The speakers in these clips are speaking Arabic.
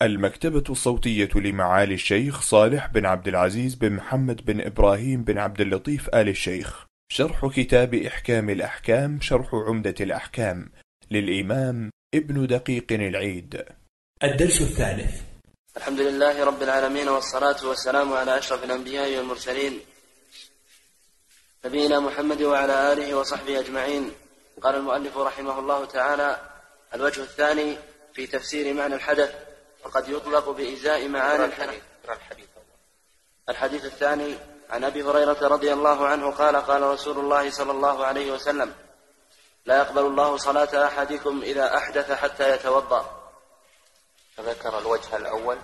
المكتبة الصوتية لمعالي الشيخ صالح بن عبد العزيز بن محمد بن إبراهيم بن عبد اللطيف آل الشيخ، شرح كتاب إحكام الأحكام، شرح عمدة الأحكام للإمام ابن دقيق العيد. الدرس الثالث. الحمد لله رب العالمين، والصلاة والسلام على أشرف الأنبياء والمرسلين نبينا محمد وعلى آله وصحبه أجمعين. قال المؤلف رحمه الله تعالى: الوجه الثاني في تفسير معنى الحدث، وقد يطلق بإزاء معاني الحدث. الحديث الثاني عن أبي هريرة رضي الله عنه قال: قال رسول الله صلى الله عليه وسلم: لا يقبل الله صلاة أحدكم إذا أحدث حتى يتوضأ. فذكر الوجه الأول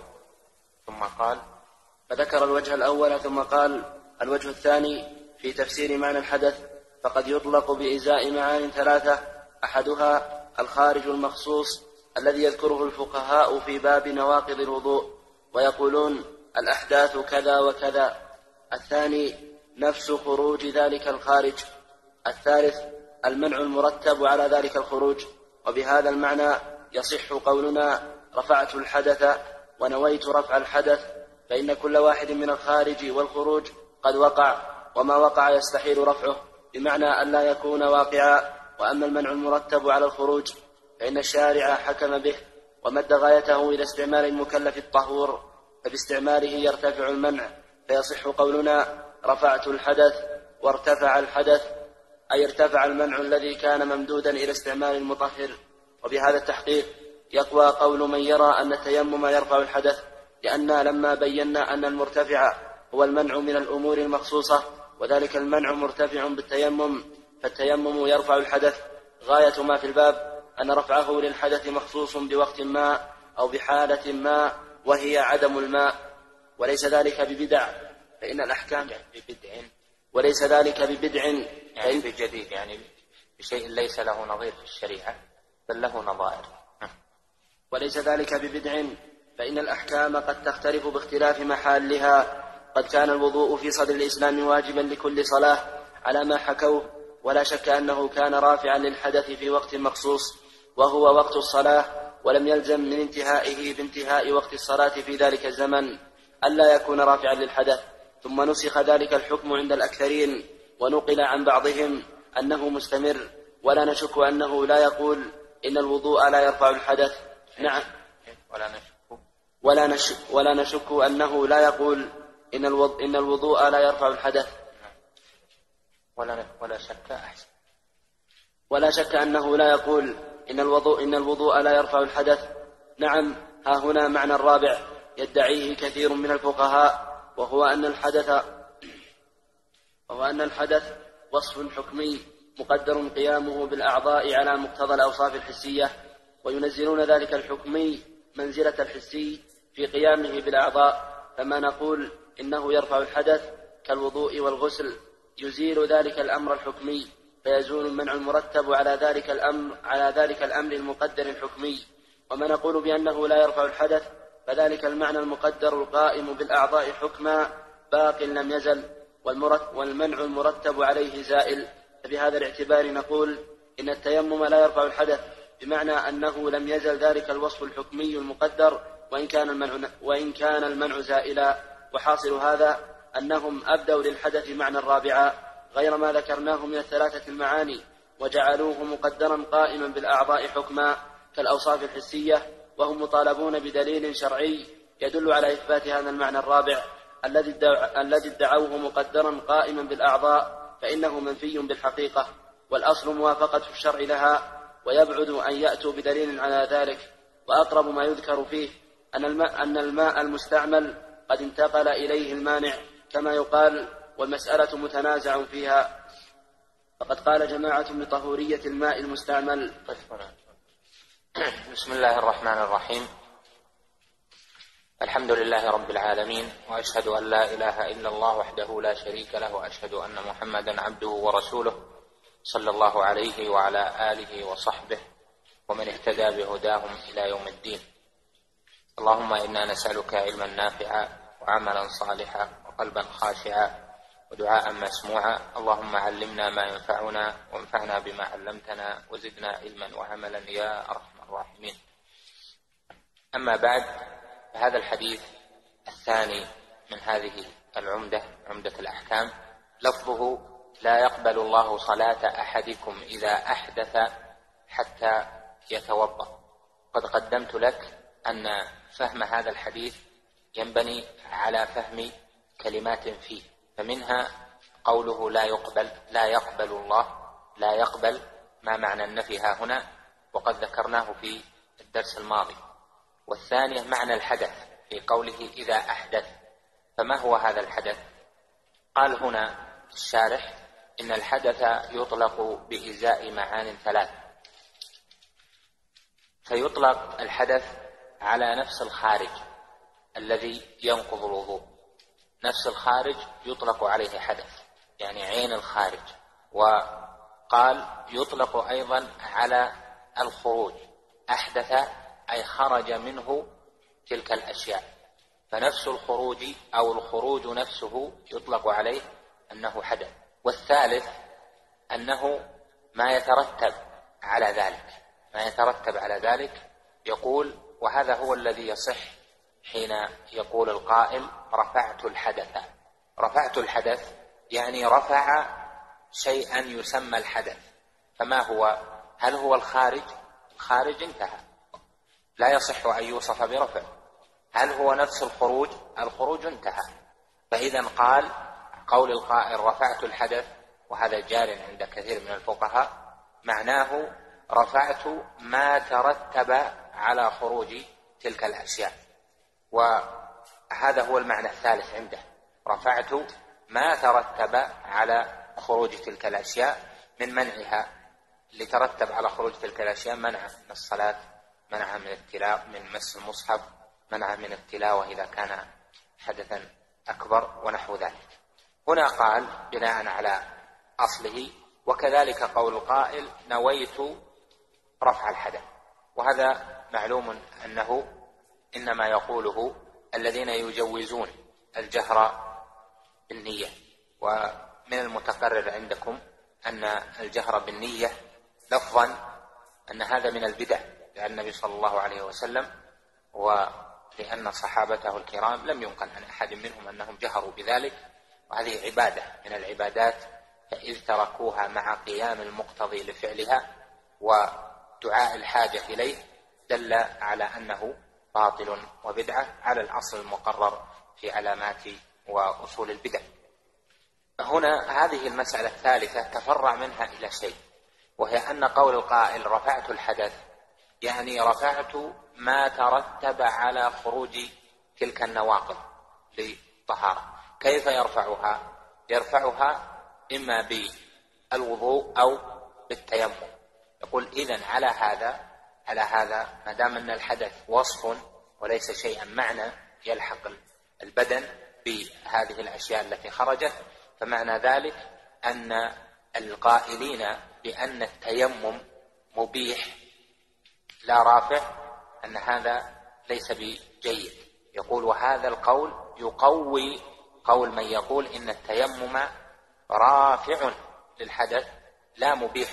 ثم قال الوجه الثاني في تفسير معنى الحدث، فقد يطلق بإزاء معان ثلاثة: أحدها الخارج المخصوص الذي يذكره الفقهاء في باب نواقض الوضوء ويقولون الأحداث كذا وكذا. الثاني نفس خروج ذلك الخارج. الثالث المنع المرتب على ذلك الخروج. وبهذا المعنى يصح قولنا رفعت الحدث ونويت رفع الحدث، فإن كل واحد من الخارج والخروج قد وقع، وما وقع يستحيل رفعه، بمعنى أن لا يكون واقعا. وأما المنع المرتب على الخروج فإن الشارع حكم به ومد غايته إلى استعمال المكلف الطهور، فباستعماله يرتفع المنع، فيصح قولنا رفعت الحدث وارتفع الحدث، أي ارتفع المنع الذي كان ممدودا إلى استعمال المطهر. وبهذا التحقيق يقوى قول من يرى أن التيمم يرفع الحدث، لأننا لما بينا أن المرتفع هو المنع من الأمور المخصوصة، وذلك المنع مرتفع بالتيمم، فالتيمم يرفع الحدث. غاية ما في الباب أن رفعه للحدث مخصوص بوقت ما أو بحالة ما، وهي عدم الماء، وليس ذلك ببدع، فإن الأحكام وليس ذلك ببدع يعني بجديد، يعني بشيء ليس له نظير في الشريعة بل له نظائر. وليس ذلك ببدع، فإن الأحكام قد تختلف باختلاف محلها. قد كان الوضوء في صدر الإسلام واجبا لكل صلاة على ما حكوه، ولا شك أنه كان رافعا للحدث في وقت مخصوص وهو وقت الصلاة، ولم يلزم من انتهائه بانتهاء وقت الصلاة في ذلك الزمن ألا يكون رافعا للحدث. ثم نسخ ذلك الحكم عند الأكثرين، ونقل عن بعضهم أنه مستمر، ولا نشك أنه لا يقول إن الوضوء لا يرفع الحدث. نعم، ولا نشك أنه لا يقول إن الوضوء لا يرفع الحدث. ولا شك أنه لا يقول إن الوضوء لا يرفع الحدث. نعم، ها هنا معنى رابع يدعيه كثير من الفقهاء، وهو أن الحدث وصف حكمي مقدر قيامه بالأعضاء على مقتضى الأوصاف الحسية، وينزلون ذلك الحكمي منزلة الحسي في قيامه بالأعضاء. فما نقول إنه يرفع الحدث كالوضوء والغسل يزيل ذلك الأمر الحكمي، فيزول المنع المرتب على ذلك الأمر المقدر الحكمي. وما نقول بأنه لا يرفع الحدث فذلك المعنى المقدر القائم بالأعضاء حكما باق لم يزل، والمنع المرتب عليه زائل. فبهذا الاعتبار نقول إن التيمم لا يرفع الحدث، بمعنى أنه لم يزل ذلك الوصف الحكمي المقدر وإن كان المنع زائلا. وحاصل هذا أنهم أبدوا للحدث معنى رابعا غير ما ذكرناه من الثلاثة المعاني، وجعلوه مقدرا قائما بالأعضاء حكما كالأوصاف الحسية، وهم مطالبون بدليل شرعي يدل على إثبات هذا المعنى الرابع الذي ادعوه مقدرا قائما بالأعضاء، فإنه منفي بالحقيقة، والأصل موافقة الشرع لها، ويبعد أن يأتوا بدليل على ذلك. وأقرب ما يذكر فيه أن الماء المستعمل قد انتقل إليه المانع كما يقال، والمسألة متنازع فيها. فقد قال جماعة بطهورية الماء المستعمل. بسم الله الرحمن الرحيم. الحمد لله رب العالمين، وأشهد أن لا إله إلا الله وحده لا شريك له، وأشهد أن محمدا عبده ورسوله صلى الله عليه وعلى آله وصحبه ومن اهتدى بهداهم إلى يوم الدين. اللهم إنا نسألك علما نافعا وعملا صالحا وقلبا خاشعا ودعاء مسموعا. اللهم علمنا ما ينفعنا وانفعنا بما علمتنا وزدنا علما وعملا يا أرحم الراحمين. أما بعد، فهذا الحديث الثاني من هذه العمدة، عمدة الأحكام، لفظه: لا يقبل الله صلاة أحدكم إذا أحدث حتى يتوضأ. قد قدمت لك أن فهم هذا الحديث ينبني على فهم كلمات فيه، فمنها قوله لا يقبل الله، لا يقبل ما معنى النفي ها هنا، وقد ذكرناه في الدرس الماضي. والثانية معنى الحدث في قوله إذا أحدث، فما هو هذا الحدث؟ قال هنا الشارح: إن الحدث يطلق بإزاء معان ثلاث. فيطلق الحدث على نفس الخارج الذي ينقض الوضوء، نفس الخارج يطلق عليه حدث، يعني عين الخارج. وقال يطلق أيضا على الخروج، أحدث أي خرج منه تلك الأشياء، فنفس الخروج أو الخروج نفسه يطلق عليه أنه حدث. والثالث أنه ما يترتب على ذلك، ما يترتب على ذلك. يقول: وهذا هو الذي يصح حين يقول القائل رفعت الحدث. رفعت الحدث يعني رفع شيئا يسمى الحدث، فما هو؟ هل هو الخارج؟ الخارج انتهى، لا يصح أن يوصف برفع. هل هو نفس الخروج؟ الخروج انتهى. فإذا قول القائل رفعت الحدث، وهذا جار عند كثير من الفقهاء، معناه رفعت ما ترتب على خروج تلك الأشياء. وهذا هو المعنى الثالث عنده: رفعت ما ترتب على خروج تلك الأشياء من منعها. لترتب على خروج تلك الأشياء: منع من الصلاة، منع من التلاوة، من مس المصحف، منع من التلاوة إذا كان حدثا أكبر، ونحو ذلك. هنا قال بناء على أصله: وكذلك قول القائل نويت رفع الحدث. وهذا معلوم أنه إنما يقوله الذين يجوزون الجهر بالنية. ومن المتقرر عندكم أن الجهر بالنية لفظا أن هذا من البدع، لأن النبي صلى الله عليه وسلم ولأن صحابته الكرام لم ينقل عن أحد منهم أنهم جهروا بذلك، وهذه عبادة من العبادات، فإذ تركوها مع قيام المقتضي لفعلها ودعاء الحاجة إليه دل على أنه باطل وبدعة على الأصل المقرر في علامات وأصول البدع. هنا هذه المسألة الثالثة تفرع منها إلى شيء، وهي أن قول القائل رفعت الحدث يعني رفعت ما ترتب على خروج تلك النواقض للطهارة. كيف يرفعها؟ يرفعها إما بالوضوء أو بالتيمم. يقول إذن على هذا ما دام أن الحدث وصف وليس شيئا معنى يلحق البدن بهذه الأشياء التي خرجت، فمعنى ذلك أن القائلين بأن التيمم مبيح لا رافع أن هذا ليس بجيد. يقول وهذا القول يقوي قول من يقول إن التيمم رافع للحدث لا مبيح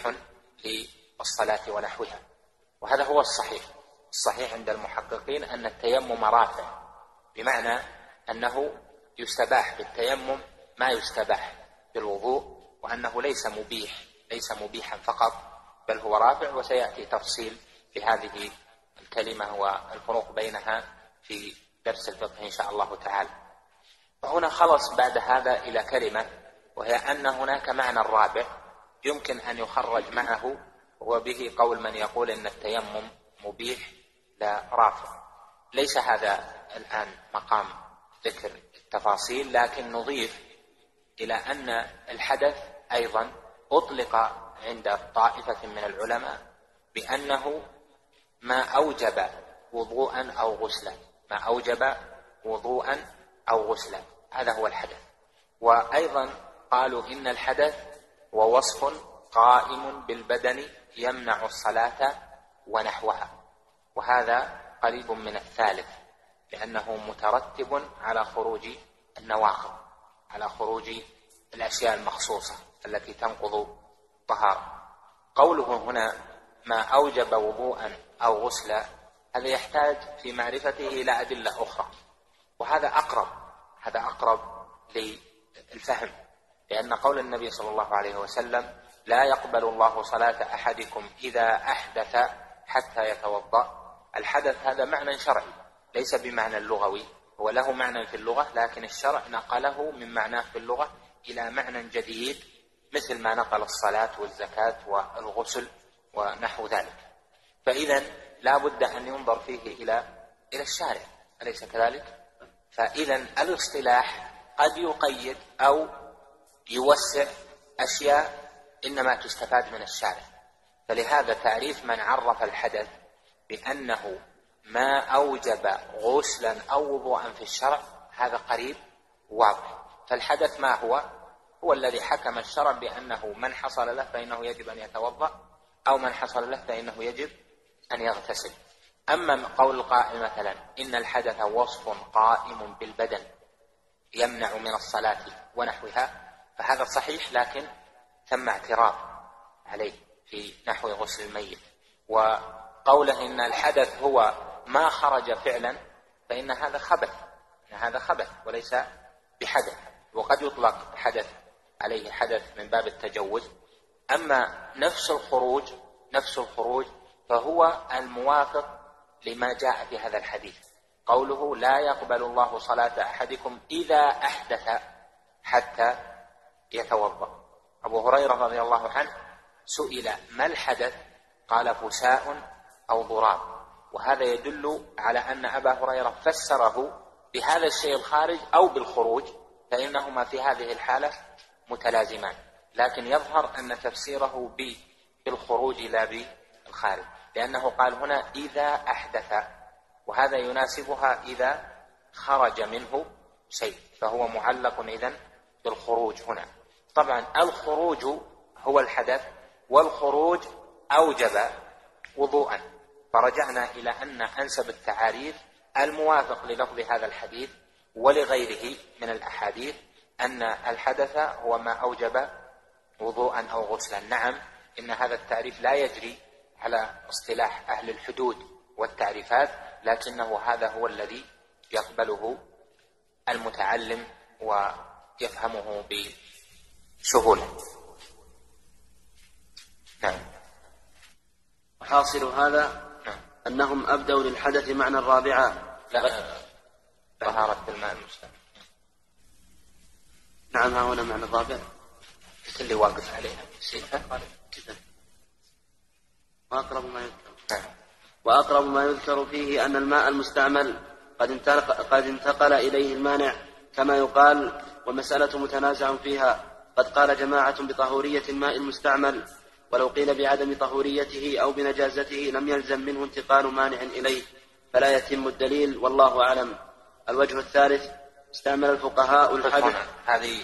للصلاة ونحوها. وهذا هو الصحيح عند المحققين أن التيمم رافع، بمعنى أنه يستباح بالتيمم ما يستباح بالوضوء، وأنه ليس مبيحا فقط بل هو رافع. وسيأتي تفصيل في هذه الكلمة والفروق بينها في درس الفقه إن شاء الله تعالى. وهنا خلص بعد هذا إلى كلمة، وهي أن هناك معنى رابع يمكن أن يخرج معه، وبه قول من يقول إن التيمم مبيح لا رافع. ليس هذا الآن مقام ذكر التفاصيل، لكن نضيف إلى أن الحدث أيضا أطلق عند طائفة من العلماء بأنه ما أوجب وضوءا أو غسلا، ما أوجب وضوءا أو غسلا، هذا هو الحدث. وأيضا قالوا إن الحدث ووصف قائم بالبدن يمنع الصلاة ونحوها، وهذا قريب من الثالث لأنه مترتب على خروج النواقض، على خروج الأشياء المخصوصة التي تنقض الطهارة. قوله هنا ما أوجب وضوءا أو غسلا هذا يحتاج في معرفته إلى أدلة أخرى، وهذا أقرب للفهم، لأن قول النبي صلى الله عليه وسلم لا يقبل الله صلاة أحدكم إذا أحدث حتى يتوضأ، الحدث هذا معنى شرعي ليس بمعنى اللغوي، هو له معنى في اللغة، لكن الشرع نقله من معناه في اللغة إلى معنى جديد، مثل ما نقل الصلاة والزكاة والغسل ونحو ذلك. فإذا لا بد أن ينظر فيه إلى الشارع، أليس كذلك؟ فإذا الاصطلاح قد يقيد أو يوسع أشياء إنما تستفاد من الشارع. فلهذا تعريف من عرف الحدث بأنه ما أوجب غسلا أو وضوءا في الشرع هذا قريب واضح. فالحدث ما هو الذي حكم الشرع بأنه من حصل له فإنه يجب أن يتوضأ، أو من حصل له فإنه يجب أن يغتسل. أما قول القائل مثلا إن الحدث وصف قائم بالبدن يمنع من الصلاة ونحوها، فهذا صحيح، لكن ثم اعتراض عليه في نحو غسل الميت. وقوله إن الحدث هو ما خرج فعلا، فإن هذا خبث وليس بحدث، وقد يطلق حدث عليه حدث من باب التجوز. أما نفس الخروج فهو الموافق لما جاء في هذا الحديث، قوله لا يقبل الله صلاة أحدكم إذا أحدث حتى يتوضأ. أبو هريرة رضي الله عنه سئل ما الحدث؟ قال فساء أو ضراب، وهذا يدل على أن أبا هريرة فسره بهذا الشيء الخارج أو بالخروج، فإنهما في هذه الحالة متلازمان، لكن يظهر أن تفسيره بالخروج لا بالخارج، لأنه قال هنا إذا أحدث، وهذا يناسبها إذا خرج منه شيء، فهو معلق إذن بالخروج هنا. طبعا الخروج هو الحدث، والخروج أوجب وضوءا، فرجعنا إلى أن أنسب التعاريف الموافق للفظ هذا الحديث ولغيره من الأحاديث أن الحدث هو ما أوجب وضوءا أو غسلا. نعم، إن هذا التعريف لا يجري على اصطلاح أهل الحدود والتعريفات، لكنه هذا هو الذي يقبله المتعلم ويفهمه بسهولة. نعم. وحاصل هذا أنهم أبدوا للحدث معنى الرابعة. طهارة الماء المستعمل. نعم، ها هنا معنى الرابع اللي واقف عليها وأقرب ما يذكر فيه أن الماء المستعمل قد انتقل إليه المانع، كما يقال ومسألة متنازع فيها، قد قال جماعة بطهورية الماء المستعمل، ولو قيل بعدم طهوريته أو بنجازته لم يلزم منه انتقال مانع إليه، فلا يتم الدليل، والله أعلم. الوجه الثالث استعمل الفقهاء الحدث. هذه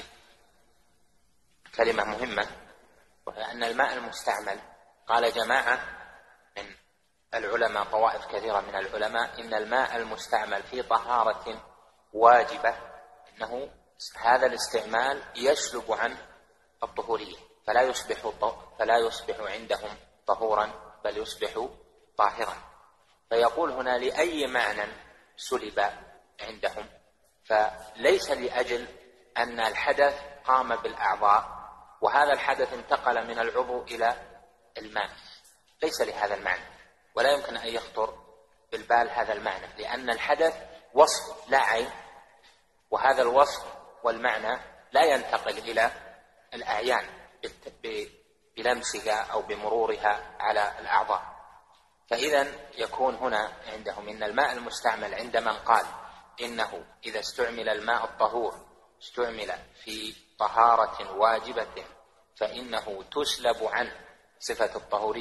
كلمة مهمة، وهي أن الماء المستعمل قال جماعة من العلماء، طوائف كثيرة من العلماء، إن الماء المستعمل في طهارة واجبة إنه هذا الاستعمال يسلب عن الطهورية، فلا يصبح عندهم طهورا بل يصبح طاهرا. فيقول هنا لأي معنى سلب عندهم، فليس لأجل أن الحدث قام بالأعضاء وهذا الحدث انتقل من العضو إلى الماء، ليس لهذا المعنى، ولا يمكن أن يخطر بالبال هذا المعنى، لأن الحدث وصف لا عين، وهذا الوصف والمعنى لا ينتقل إلى الأعيان بلمسها أو بمرورها على الأعضاء. فإذا يكون هنا عندهم إن الماء المستعمل عند من قال إنه إذا استعمل الماء الطهور استعمل في طهارة واجبة فإنه تسلب عنه صفة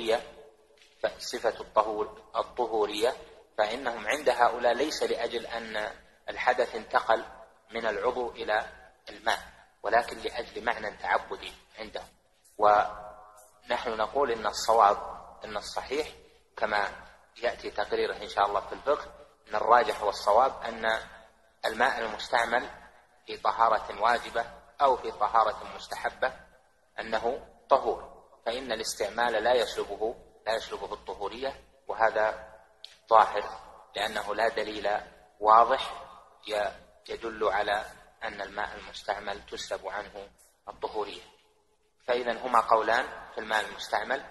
الطهورية، فإنهم عند هؤلاء ليس لأجل أن الحدث انتقل من العضو إلى الماء، ولكن لأجل معنى تعبدي عندهم. ونحن نقول إن الصواب، إن الصحيح كما يأتي تقريره إن شاء الله في الفقه، أن الراجح والصواب أن الماء المستعمل في طهارة واجبة أو في طهارة مستحبة أنه طهور، فإن الاستعمال لا يسلبه الطهورية، وهذا ظاهر، لأنه لا دليل واضح يدل على أن الماء المستعمل تسلب عنه الطهورية. فإذا هما قولان في الماء المستعمل،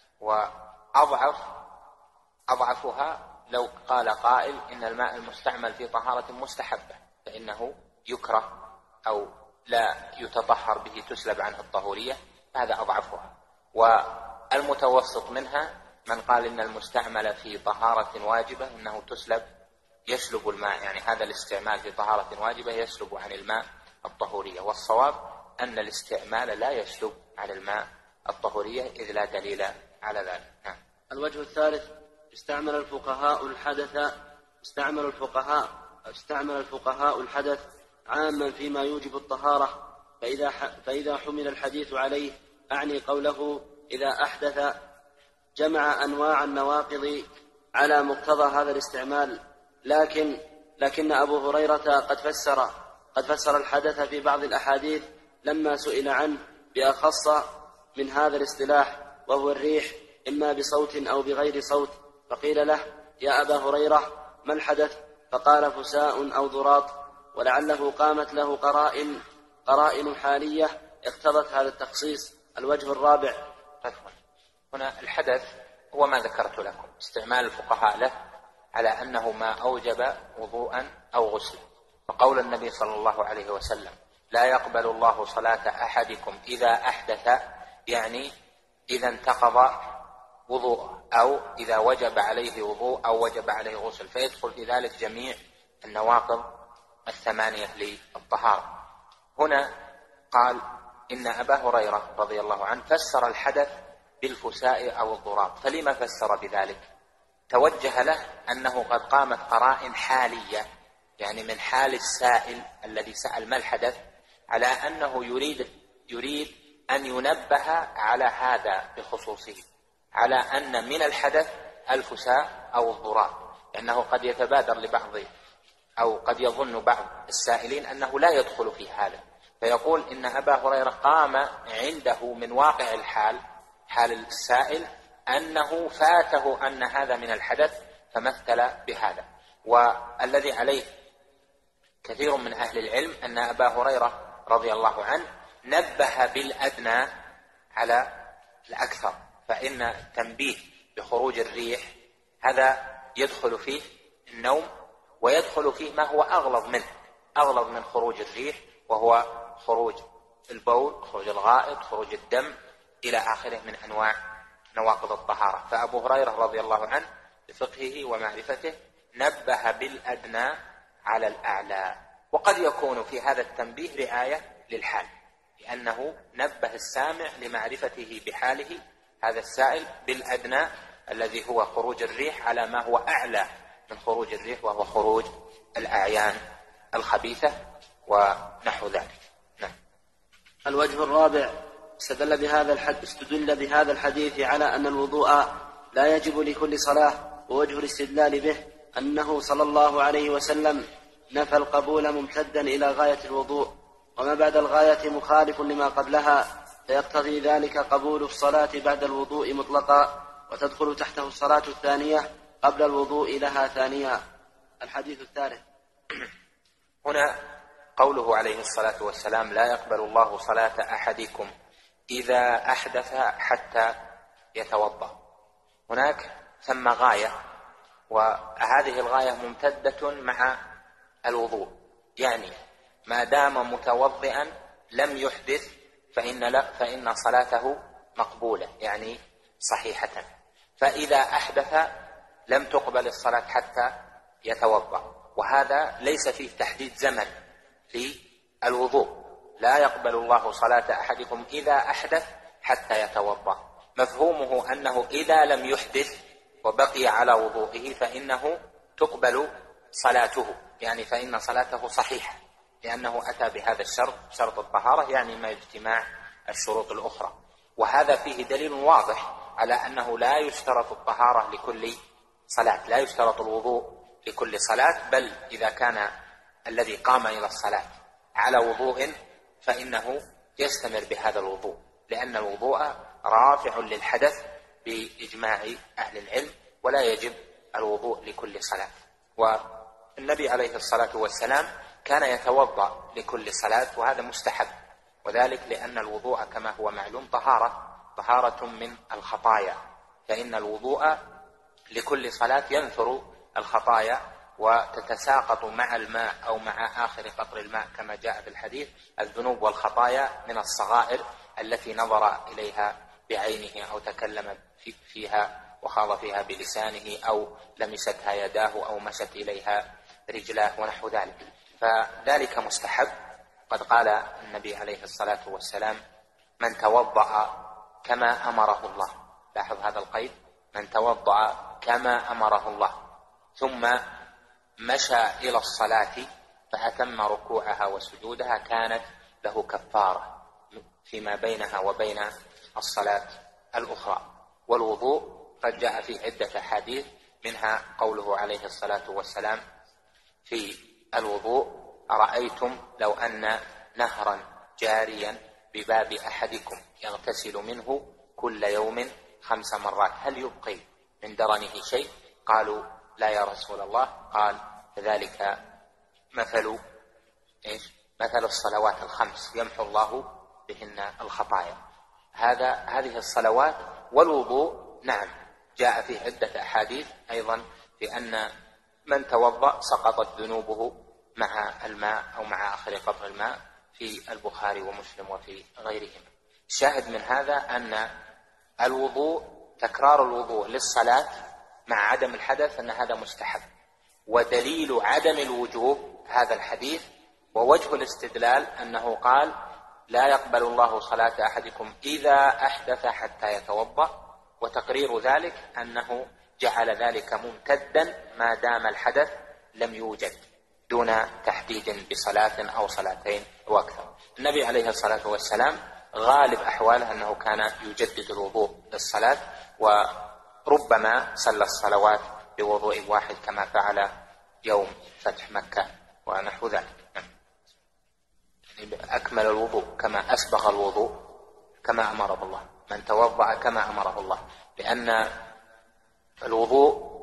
وأضعفها لو قال قائل إن الماء المستعمل في طهارة مستحبة فإنه يكره أو لا يتطهر به تسلب عنه الطهورية، هذا أضعفها. والمتوسط منها من قال إن المستعمل في طهارة واجبة إنه يسلب الماء، يعني هذا الاستعمال في طهارة واجبة يسلب عن الماء الطهورية. والصواب أن الاستعمال لا يسلب عن الماء الطهورية إذ لا دليل على ذلك. نعم. الوجه الثالث: استعمل الفقهاء الحدث عاما فيما يوجب الطهارة، فإذا حمل الحديث عليه أعني قوله إذا أحدث جمع أنواع النواقض على مقتضى هذا الاستعمال. لكن أبو هريرة قد فسر الحدث في بعض الأحاديث لما سئل عنه بأخص من هذا الاصطلاح، وهو الريح، إما بصوت أو بغير صوت، فقيل له: يا أبا هريرة ما الحدث؟ فقال: فساء أو ضراط، ولعله قامت له قرائن حالية اقتضت هذا التخصيص. الوجه الرابع: هنا الحدث هو ما ذكرت لكم، استعمال الفقهاء له على أنه ما أوجب وضوءا أو غسلا. فقول النبي صلى الله عليه وسلم: لا يقبل الله صلاة أحدكم إذا أحدث، يعني إذا انتقض وضوء أو إذا وجب عليه وضوء أو وجب عليه غسل، فيدخل في ذلك جميع النواقض 8 للطهارة. هنا قال إن أبا هريرة رضي الله عنه فسر الحدث بالفساء أو الضراب. فلما فسر بذلك؟ توجه له أنه قد قامت قرائن حالية، يعني من حال السائل الذي سأل ما الحدث، على أنه يريد أن ينبه على هذا بخصوصه، على أن من الحدث الفساء أو الضراب، لأنه قد يتبادر لبعض أو قد يظن بعض السائلين أنه لا يدخل في هذا، فيقول إن أبا هريرة قام عنده من واقع الحال، حال السائل، أنه فاته أن هذا من الحدث فمثل بهذا. والذي عليه كثير من أهل العلم أن أبا هريرة رضي الله عنه نبه بالأدنى على الأكثر، فإن التنبيه بخروج الريح هذا يدخل فيه النوم، ويدخل فيه ما هو أغلظ من خروج الريح، وهو خروج البول، خروج الغائط، خروج الدم إلى آخره من أنواع نواقض الطهارة. فأبو هريرة رضي الله عنه بفقهه ومعرفته نبه بالأدنى على الأعلى. وقد يكون في هذا التنبيه رعاية للحال، لأنه نبه السامع لمعرفته بحاله هذا السائل بالأدنى الذي هو خروج الريح على ما هو أعلى من خروج الريح، وهو خروج الأعيان الخبيثة ونحو ذلك. نعم. الوجه الرابع: استدل بهذا الحديث على أن الوضوء لا يجب لكل صلاة، ووجه الاستدلال به أنه صلى الله عليه وسلم نفى القبول ممتدا إلى غاية الوضوء، وما بعد الغاية مخالف لما قبلها، فيقتضي ذلك قبول الصلاة بعد الوضوء مطلقا، وتدخل تحته الصلاة الثانية قبل الوضوء لها ثانية. الحديث الثالث: هنا قوله عليه الصلاة والسلام: لا يقبل الله صلاة أحدكم إذا أحدث حتى يتوضأ. هناك ثم غاية، وهذه الغاية ممتدة مع الوضوء، يعني ما دام متوضئا لم يحدث فإن صلاته مقبولة، يعني صحيحة. فإذا أحدث لم تقبل الصلاة حتى يتوضأ، وهذا ليس فيه تحديد زمن للوضوء. لا يقبل الله صلاة أحدكم إذا أحدث حتى يتوضأ، مفهومه أنه إذا لم يحدث وبقي على وضوئه فإنه تقبل صلاته، يعني فإن صلاته صحيحة، لأنه أتى بهذا الشرط، شرط الطهارة، يعني ما اجتماع الشروط الأخرى. وهذا فيه دليل واضح على أنه لا يشترط الطهارة لكل صلاة، لا يشترط الوضوء لكل صلاة، بل إذا كان الذي قام إلى الصلاة على وضوء فإنه يستمر بهذا الوضوء، لأن الوضوء رافع للحدث بإجماع أهل العلم، ولا يجب الوضوء لكل صلاة. والنبي عليه الصلاة والسلام كان يتوضأ لكل صلاة، وهذا مستحب، وذلك لأن الوضوء كما هو معلوم طهارة من الخطايا، فإن الوضوء لكل صلاة ينثر الخطايا وتتساقط مع الماء أو مع آخر قطر الماء كما جاء في الحديث الذنوب والخطايا من الصغائر التي نظر إليها بعينه أو تكلم فيها وخاض فيها بلسانه أو لمستها يداه أو مشت إليها رجلاه ونحو ذلك، فذلك مستحب. قد قال النبي عليه الصلاة والسلام: من توضأ كما أمره الله، لاحظ هذا القيد، من توضأ كما أمره الله ثم مشى إلى الصلاة فأتم ركوعها وسجودها كانت له كفارة فيما بينها وبين الصلاة الأخرى. والوضوء قد جاء في عدة أحاديث، منها قوله عليه الصلاة والسلام في الوضوء: أرأيتم لو أن نهرا جاريا بباب أحدكم يغتسل منه كل يوم 5 مرات هل يبقي من درنه شيء؟ قالوا: لا يا رسول الله. قال: ذلك مثل الصلوات ال5 يمحو الله بهن الخطايا. هذه الصلوات. والوضوء نعم جاء في عدة أحاديث أيضا في أن من توضأ سقطت ذنوبه مع الماء أو مع آخر قطر الماء في البخاري ومسلم وفي غيرهما. الشاهد من هذا أن الوضوء، تكرار الوضوء للصلاة مع عدم الحدث، أن هذا مستحب. ودليل عدم الوجوب هذا الحديث، ووجه الاستدلال أنه قال: لا يقبل الله صلاة أحدكم إذا أحدث حتى يتوضأ، وتقرير ذلك أنه جعل ذلك ممتدا ما دام الحدث لم يوجد، دون تحديد بصلاة أو صلاتين وأكثر. النبي عليه الصلاة والسلام غالب أحواله أنه كان يجدد الوضوء للصلاة، وربما صلى الصلوات بوضوء واحد كما فعل يوم فتح مكة ونحو ذلك. أكمل الوضوء كما أسبغ الوضوء كما أمره الله، من توضأ كما أمره الله، لأن الوضوء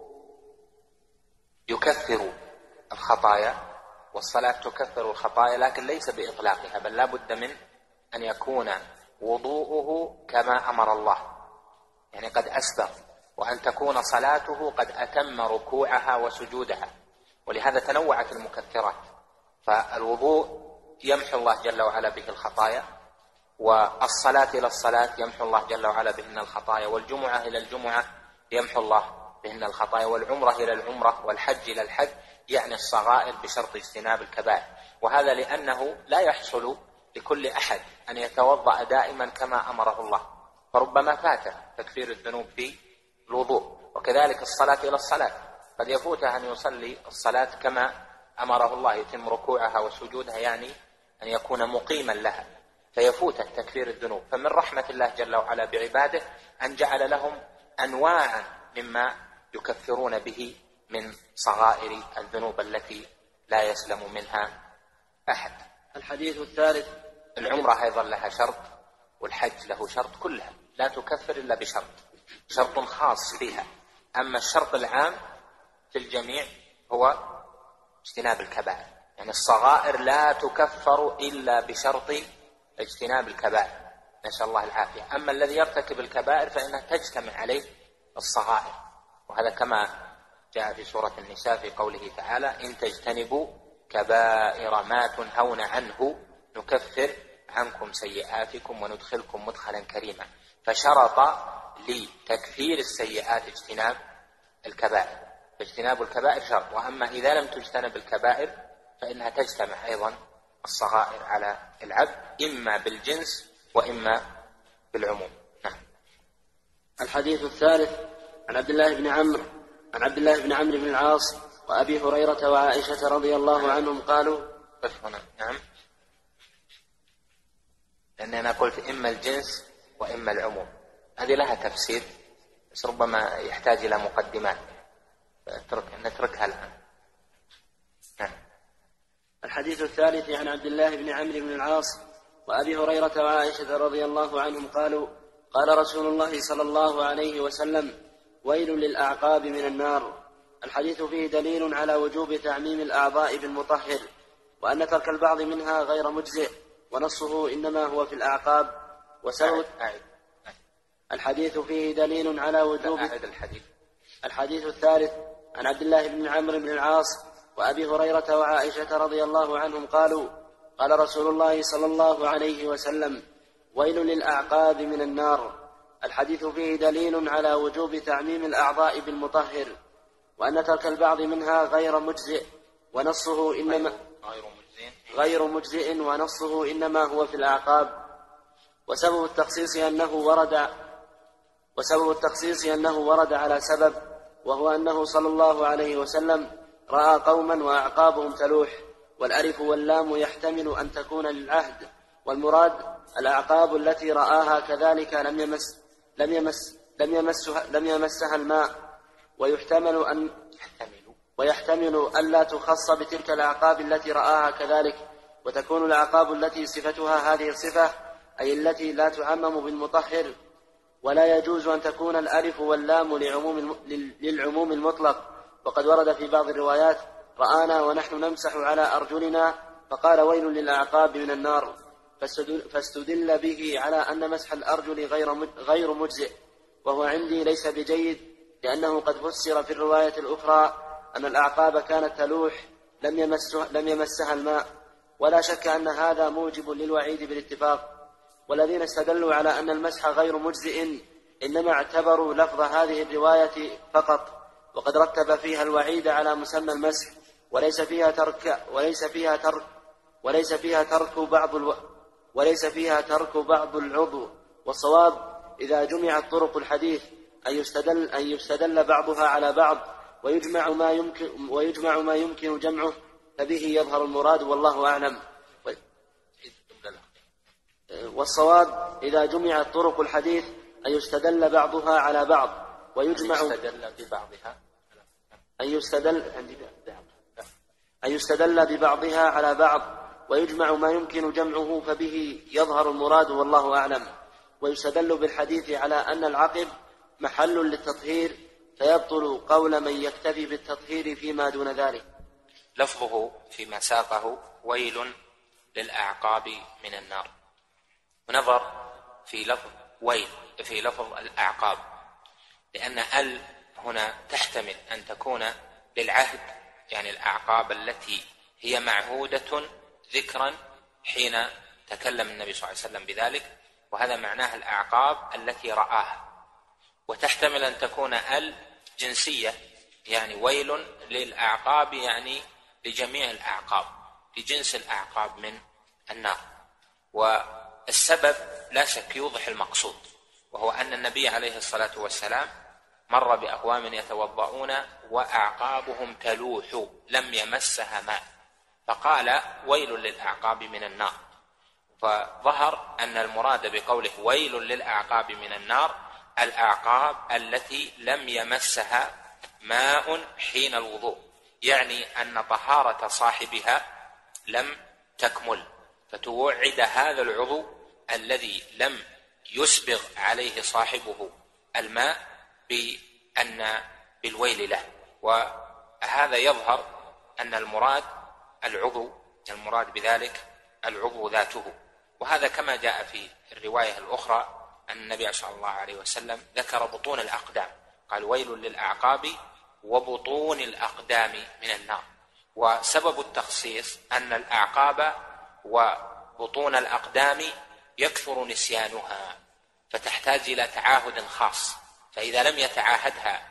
يكفر الخطايا والصلاة تكفر الخطايا، لكن ليس بإطلاقها، بل لا بد من أن يكون وضوءه كما أمر الله، يعني قد أسبغ، وأن تكون صلاته قد أتم ركوعها وسجودها. ولهذا تنوعت المكفرات، فالوضوء يمحو الله جل وعلا به الخطايا، والصلاة إلى الصلاة يمحو الله جل وعلا بهن الخطايا، والجمعة إلى الجمعة يمحو الله بهن الخطايا، والعمرة إلى العمرة، والحج إلى الحج، يعني الصغائر بشرط اجتناب الكبائر. وهذا لأنه لا يحصل لكل أحد أن يتوضأ دائما كما أمره الله، فربما فاته تكفير الذنوب في الوضوء. وكذلك الصلاة إلى الصلاة قد يفوته أن يصلي الصلاة كما أمره الله، يتم ركوعها وسجودها، يعني أن يكون مقيما لها، فيفوته تكفير الذنوب. فمن رحمة الله جل وعلا بعباده أن جعل لهم أنواعا مما يكفرون به من صغائر الذنوب التي لا يسلم منها أحد. الحديث الثالث: العمرة أيضا لها شرط، والحج له شرط، كلها لا تكفر إلا بشرط، شرط خاص فيها. أما الشرط العام في الجميع هو اجتناب الكبائر، يعني الصغائر لا تكفر إلا بشرط اجتناب الكبائر، نسأل الله العافية. أما الذي يرتكب الكبائر فإنها تجتمع عليه الصغائر، وهذا كما جاء في سورة النساء في قوله تعالى: إن تجتنبوا كبائر ما تنهون عنه نكفر عنكم سيئاتكم وندخلكم مدخلا كريما. فشرط لتكفير السيئات اجتناب الكبائر، فاجتناب الكبائر شرط. وأما إذا لم تجتنب الكبائر فإنها تجتمع أيضا الصغائر على العبد، إما بالجنس وإما بالعموم. نعم. الحديث الثالث: عن عبد الله بن عمرو بن العاص وأبي هريرة وعائشة رضي الله عنهم قالوا. هنا نعم، لأن أنا قلت إما الجنس وإما العموم، هذه لها تفسير بس ربما يحتاج إلى مقدمات، نتركها الآن. نعم. الحديث الثالث: عن عبد الله بن عمرو بن العاص وأبي هريرة وعائشة رضي الله عنهم قالوا: قال رسول الله صلى الله عليه وسلم: ويل للأعقاب من النار، الحديث فيه دليل على وجوب تعميم الأعضاء بالمطهر، وأن ترك البعض منها غير مجزئ، ونصه إنما هو في الأعقاب. وسبب الحديث فيه دليل على وجوب الحديث الثالث عن عبد الله بن عمرو بن العاص وأبي هريرة وعائشة رضي الله عنهم قالوا: قال رسول الله صلى الله عليه وسلم: ويل للأعقاب من النار. الحديث فيه دليل على وجوب تعميم الأعضاء بالمطهر، وأن ترك البعض منها غير مجزئ، ونصه إنما هو في الأعقاب. وسبب التخصيص أنه ورد على سبب، وهو أنه صلى الله عليه وسلم رأى قوما وأعقابهم تلوح، والألف واللام يحتمل أن تكون للعهد، والمراد الأعقاب التي رآها كذلك لم يمسها الماء، ويحتمل ألا تخص بتلك الأعقاب التي رآها كذلك، وتكون الأعقاب التي صفتها هذه الصفة، أي التي لا تعمم بالمطهر. ولا يجوز أن تكون الألف واللام للعموم المطلق، وقد ورد في بعض الروايات: رآنا ونحن نمسح على أرجلنا، فقال: ويل للأعقاب من النار، فاستدل به على أن مسح الأرجل غير مجزئ، وهو عندي ليس بجيد، لأنه قد فسر في الرواية الأخرى أن الأعقاب كانت تلوح لم يمسها الماء، ولا شك أن هذا موجب للوعيد بالاتفاق. والذين استدلوا على أن المسح غير مجزئ إنما اعتبروا لفظ هذه الرواية فقط، وقد رتب فيها الوعيد على مسمى المسح، وليس فيها ترك بعض العضو. والصواب إذا جمعت طرق الحديث أن يستدل بعضها على بعض، ويجمع ما يمكن جمعه، فبه يظهر المراد، والله أعلم. والصواب إذا جمعت طرق الحديث أن يستدل بعضها على بعض، أن يستدل ببعضها على بعض، ويجمع ما يمكن جمعه، فبه يظهر المراد، والله أعلم. ويستدل بالحديث على أن العقب محل للتطهير، فيبطل قول من يكتفي بالتطهير فيما دون ذلك. لفظه فيما ساقه: ويل للأعقاب من النار، ونظر في لفظ ويل في لفظ الأعقاب، لأن هنا تحتمل أن تكون للعهد، يعني الأعقاب التي هي معهودة ذكرا حين تكلم النبي صلى الله عليه وسلم بذلك، وهذا معناه الأعقاب التي رآها. وتحتمل أن تكون جنسية، يعني ويل للأعقاب يعني لجميع الأعقاب، لجنس الأعقاب من النار. والسبب لا شك يوضح المقصود، وهو أن النبي عليه الصلاة والسلام مر بأقوام يتوضؤون وأعقابهم تلوح لم يمسها ماء، فقال: ويل للأعقاب من النار. فظهر أن المراد بقوله ويل للأعقاب من النار الأعقاب التي لم يمسها ماء حين الوضوء، يعني أن طهارة صاحبها لم تكمل، فتوعد هذا العضو الذي لم يسبغ عليه صاحبه الماء بالويل له. وهذا يظهر أن المراد بذلك العضو ذاته. وهذا كما جاء في الرواية الأخرى أن النبي صلى الله عليه وسلم ذكر بطون الأقدام، قال: ويل للأعقاب وبطون الأقدام من النار. وسبب التخصيص أن الأعقاب وبطون الأقدام يكثر نسيانها، فتحتاج إلى تعاهد خاص، فإذا لم يتعاهدها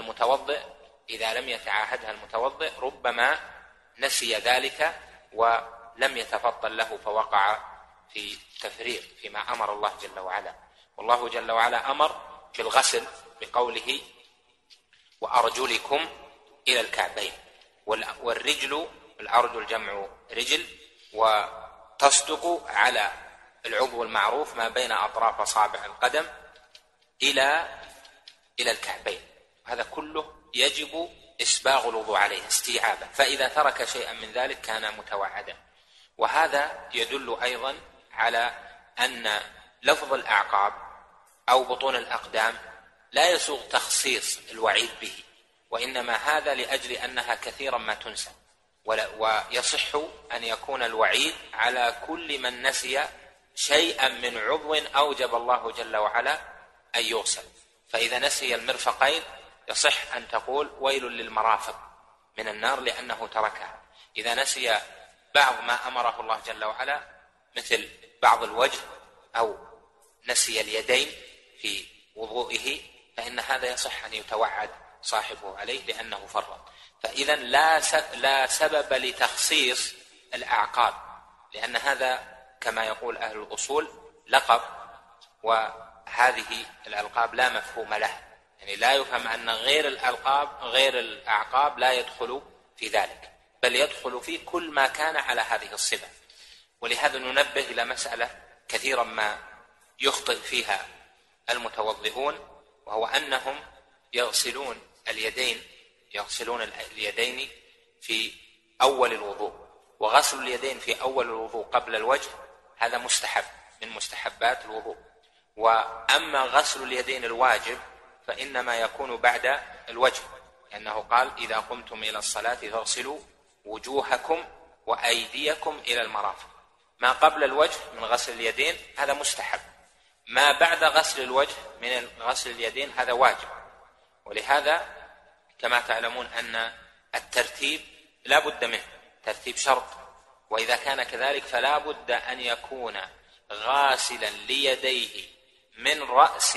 المتوضئ ربما نسي ذلك ولم يتفضل له، فوقع في تفريط فيما أمر الله جل وعلا. والله جل وعلا أمر في الغسل بقوله: وأرجلكم إلى الكعبين. والرجل، الأرجل جمع رجل، وتصدق على العضو المعروف ما بين أطراف أصابع القدم إلى الكعبين. هذا كله يجب إسباغ الوضوء عليه استيعابا، فإذا ترك شيئا من ذلك كان متوعدا. وهذا يدل أيضا على أن لفظ الأعقاب أو بطون الأقدام لا يسوغ تخصيص الوعيد به، وإنما هذا لأجل أنها كثيرا ما تنسى. ويصح أن يكون الوعيد على كل من نسي شيئا من عضو أوجب الله جل وعلا أن يغسل. فإذا نسي المرفقين يصح أن تقول ويل للمرافق من النار لأنه تركها. إذا نسي بعض ما أمره الله جل وعلا مثل بعض الوجه أو نسي اليدين في وضوئه فإن هذا يصح أن يتوعد صاحبه عليه لأنه فرط. فإذا لا سبب لتخصيص الأعقاب، لأن هذا كما يقول أهل الأصول لقب، وهذه الألقاب لا مفهوم لها، يعني لا يفهم أن غير الأعقاب لا يدخل في ذلك، بل يدخل في كل ما كان على هذه الصفة. ولهذا ننبه إلى مسألة كثيرا ما يخطئ فيها المتوضئون، وهو أنهم يغسلون اليدين في أول الوضوء، وغسل اليدين في أول الوضوء قبل الوجه هذا مستحب من مستحبات الوضوء. وأما غسل اليدين الواجب فإنما يكون بعد الوجه، لأنه قال إذا قمتم إلى الصلاة فاغسلوا وجوهكم وأيديكم إلى المرافق. ما قبل الوجه من غسل اليدين هذا مستحب، ما بعد غسل الوجه من غسل اليدين هذا واجب. ولهذا كما تعلمون أن الترتيب لا بد منه، ترتيب شرط، وإذا كان كذلك فلا بد أن يكون غاسلا ليديه من رأس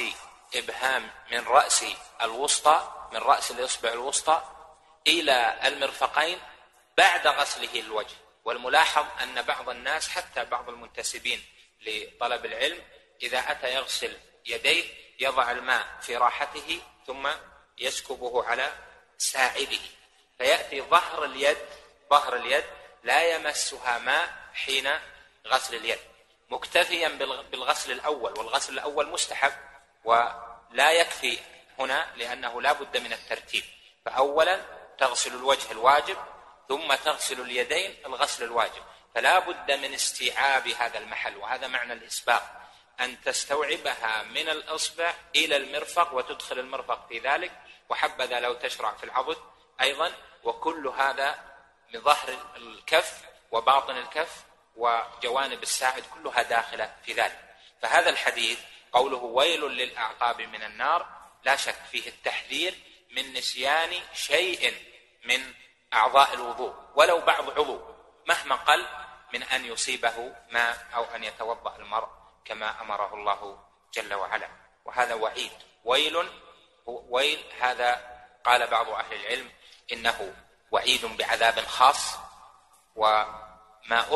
الوسطى، من رأس الإصبع الوسطى إلى المرفقين بعد غسله الوجه. والملاحظ أن بعض الناس حتى بعض المنتسبين لطلب العلم إذا أتى يغسل يديه يضع الماء في راحته ثم يسكبه على ساعده، فيأتي ظهر اليد لا يمسها ماء حين غسل اليد، مكتفيا بالغسل الأول، والغسل الأول مستحب ولا يكفي هنا لأنه لا بد من الترتيب. فأولا تغسل الوجه الواجب ثم تغسل اليدين الغسل الواجب، فلا بد من استيعاب هذا المحل، وهذا معنى الإسباق، أن تستوعبها من الإصبع إلى المرفق وتدخل المرفق في ذلك، وحبذا لو تشرع في العضد أيضا، وكل هذا من ظهر الكف وباطن الكف وجوانب الساعد كلها داخلة في ذلك. فهذا الحديث قوله ويل للأعقاب من النار لا شك فيه التحذير من نسيان شيء من أعضاء الوضوء ولو بعض عضو مهما قل من أن يصيبه ماء أو أن يتوضأ المرء كما أمره الله جل وعلا. وهذا وعيد، ويل هذا قال بعض أهل العلم إنه وعيد بعذاب خاص، وما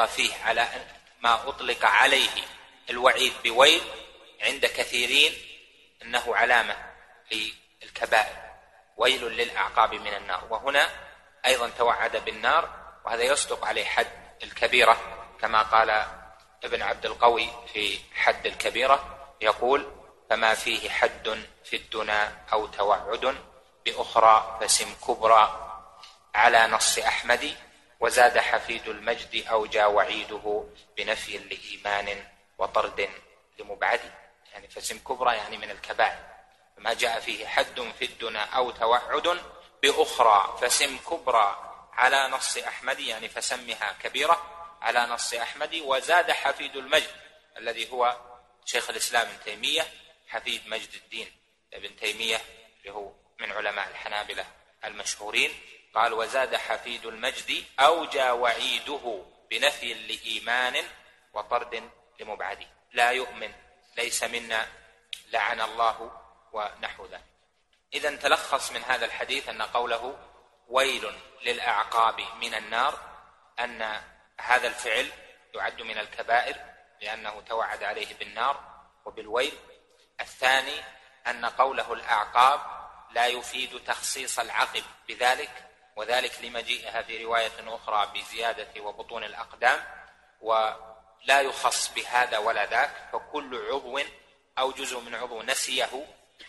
أطلق عليه الوعيد بويل عند كثيرين إنه علامة للكبائر، ويل للأعقاب من النار. وهنا أيضا توعد بالنار، وهذا يصدق عليه حد الكبيرة كما قال ابن عبد القوي في حد الكبيرة، يقول فما فيه حد في الدنا أو توعد بأخرى فسم كبرى على نص أحمد، وزاد حفيد المجد أو جا وعيده بنفي لإيمان وطرد لمبعد. يعني فسم كبرى يعني من الكبائر، ما جاء فيه حد في الدنا أو توعد بأخرى فسم كبرى على نص أحمد، يعني فسمها كبيرة على نص أحمد. وزاد حفيد المجد الذي هو شيخ الإسلام ابن تيمية، حفيد مجد الدين ابن تيمية اللي هو من علماء الحنابلة المشهورين، قال وزاد حفيد المجد أوجى وعيده بنفي لإيمان وطرد لمبعد، لا يؤمن ليس منا لعن الله ونحو ذلك. إذن تلخص من هذا الحديث أن قوله ويل للأعقاب من النار أن هذا الفعل يعد من الكبائر لأنه توعد عليه بالنار وبالويل. الثاني أن قوله الأعقاب لا يفيد تخصيص العقب بذلك، وذلك لمجيئها في رواية أخرى بزيادة وبطون الأقدام، ولا يخص بهذا ولا ذاك، فكل عضو أو جزء من عضو نسيه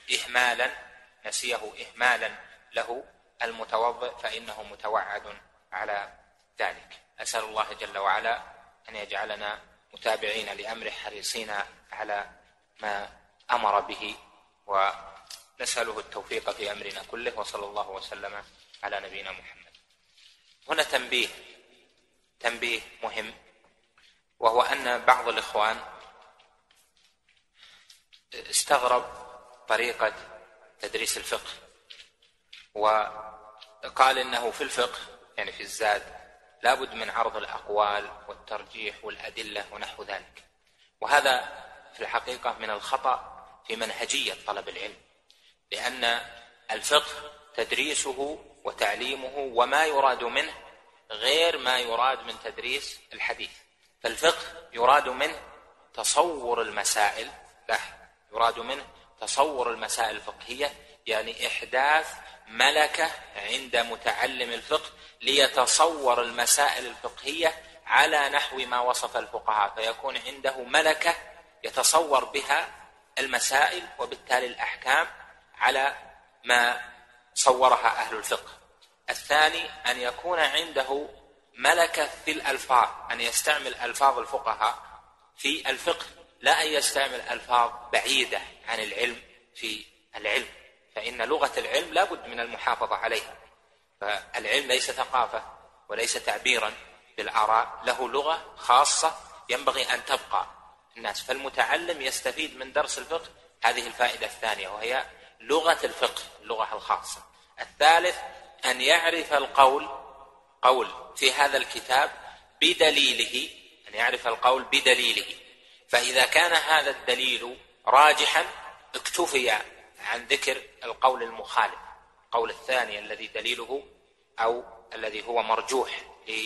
إهمالا له المتوضئ فإنه متوعد على ذلك. أسأل الله جل وعلا أن يجعلنا متابعين لأمره حريصين على ما أمر به ونسأله التوفيق في أمرنا كله، وصلى الله وسلم على نبينا محمد. هنا تنبيه مهم، وهو أن بعض الإخوان استغرب طريقة تدريس الفقه، وقال إنه في الفقه يعني في الزاد لابد من عرض الأقوال والترجيح والأدلة ونحو ذلك، وهذا في الحقيقة من الخطأ في منهجية طلب العلم، لأن الفقه تدريسه وتعليمه وما يراد منه غير ما يراد من تدريس الحديث. فالفقه يراد منه تصور المسائل، يراد منه تصور المسائل الفقهية، يعني إحداث ملكة عند متعلم الفقه ليتصور المسائل الفقهية على نحو ما وصف الفقهاء، فيكون عنده ملكة يتصور بها المسائل وبالتالي الأحكام على ما صورها أهل الفقه. الثاني أن يكون عنده ملكة في الألفاظ، أن يستعمل ألفاظ الفقهاء في الفقه، لا أن يستعمل ألفاظ بعيدة عن العلم في العلم، فإن لغة العلم لا بد من المحافظة عليها. فالعلم ليس ثقافة وليس تعبيرا بالآراء، له لغة خاصة ينبغي أن تبقى الناس، فالمتعلم يستفيد من درس الفقه هذه الفائدة الثانية، وهي لغة الفقه، اللغة الخاصة. الثالث أن يعرف قول في هذا الكتاب بدليله، أن يعرف القول بدليله، فإذا كان هذا الدليل راجحا اكتفي عن ذكر القول المخالف، القول الثاني الذي دليله أو الذي هو مرجوح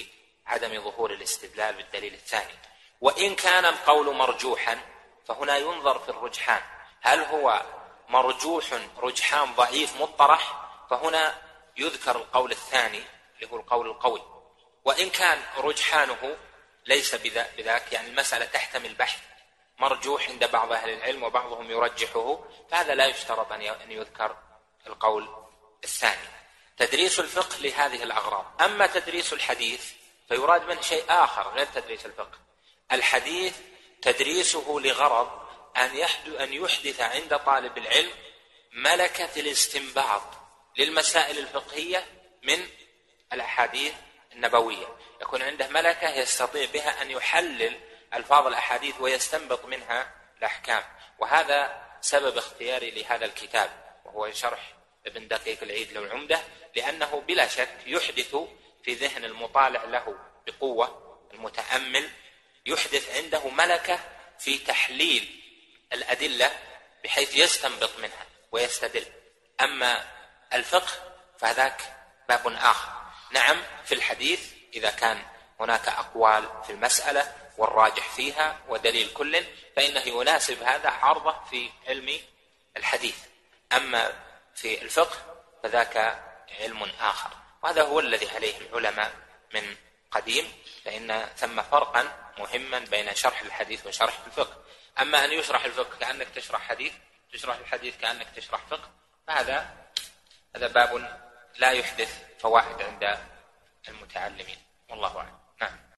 لعدم ظهور الاستدلال بالدليل الثاني. وإن كان القول مرجوحا فهنا ينظر في الرجحان، هل هو مرجوح رجحان ضعيف مطرح، فهنا يذكر القول الثاني اللي هو القول القوي. وإن كان رجحانه ليس بذاك، يعني المسألة تحتمل بحث، مرجوح عند بعض أهل العلم وبعضهم يرجحه، فهذا لا يشترط أن يذكر القول الثاني. تدريس الفقه لهذه الأغراض. أما تدريس الحديث فيراد منه شيء آخر غير تدريس الفقه. الحديث تدريسه لغرض أن يحدث عند طالب العلم ملكة الاستنباط للمسائل الفقهية من الأحاديث النبوية، يكون عنده ملكة يستطيع بها أن يحلل ألفاظ الأحاديث ويستنبط منها الأحكام. وهذا سبب اختياري لهذا الكتاب، وهو شرح ابن دقيق العيد للعمدة، لأنه بلا شك يحدث في ذهن المطالع له بقوة، المتأمل يحدث عنده ملكة في تحليل الأدلة بحيث يستنبط منها ويستدل. أما الفقه فذاك باب آخر. نعم في الحديث إذا كان هناك أقوال في المسألة والراجح فيها ودليل كل، فإنه يناسب هذا عرضه في علم الحديث. أما في الفقه فذاك علم آخر، وهذا هو الذي عليه العلماء من قديم، فإن ثم فرقا مهما بين شرح الحديث وشرح الفقه. أما أن يشرح الفقه كأنك تشرح حديث، تشرح الحديث كأنك تشرح فقه، فهذا باب لا يحدث فوائد عند المتعلمين، والله أعلم. نعم.